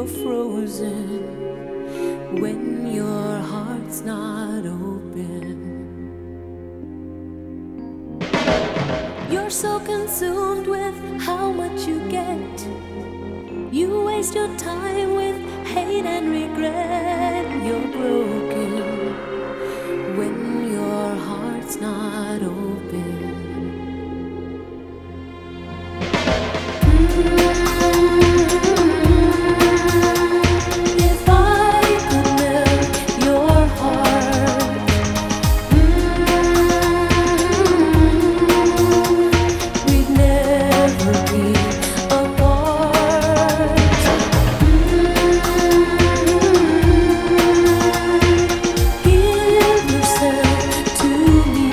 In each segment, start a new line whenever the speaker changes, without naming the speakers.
you're frozen when your heart's not open. You're so consumed with how much you get. You waste your time with hate and regret. You're broken when your heart's not open. If I could melt your heart, we'd never be apart. Give yourself to me.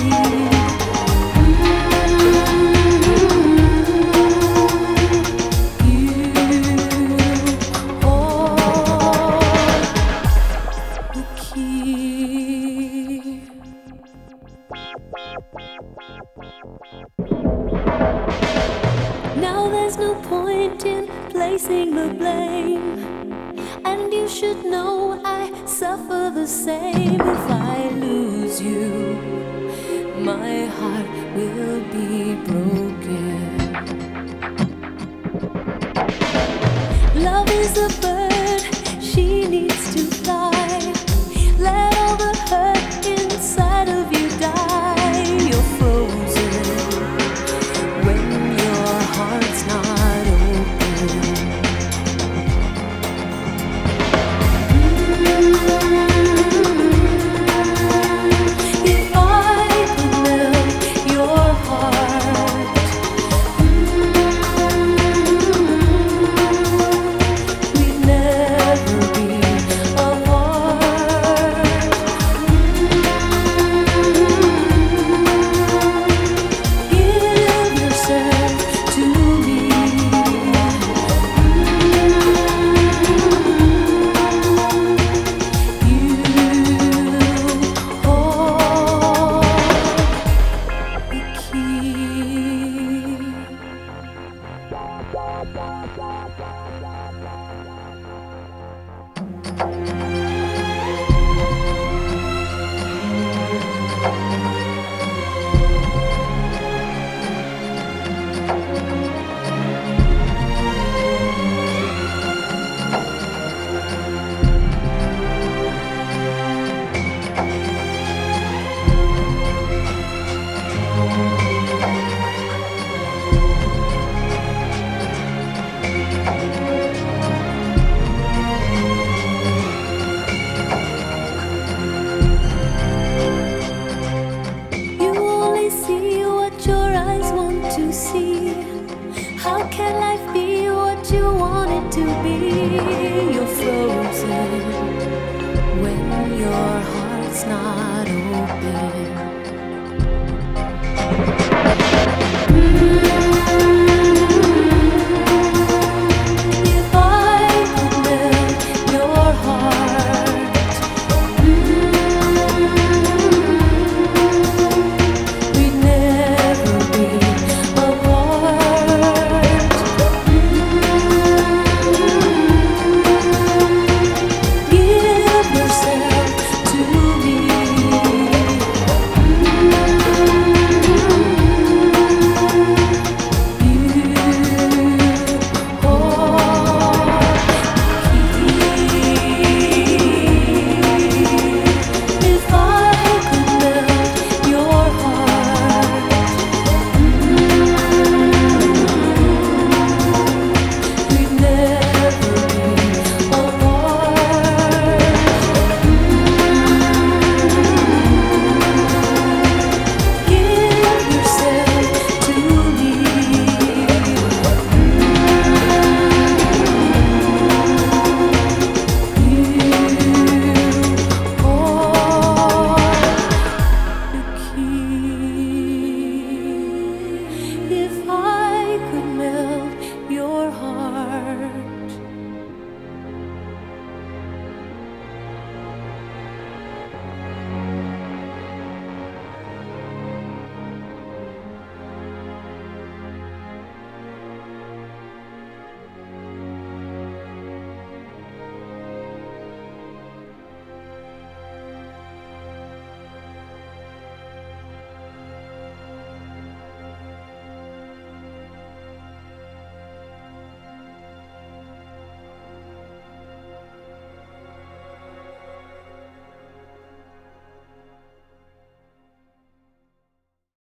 Now there's no point in placing the blame, and you should know I suffer the same. If I lose you, my heart will be broken. Love is a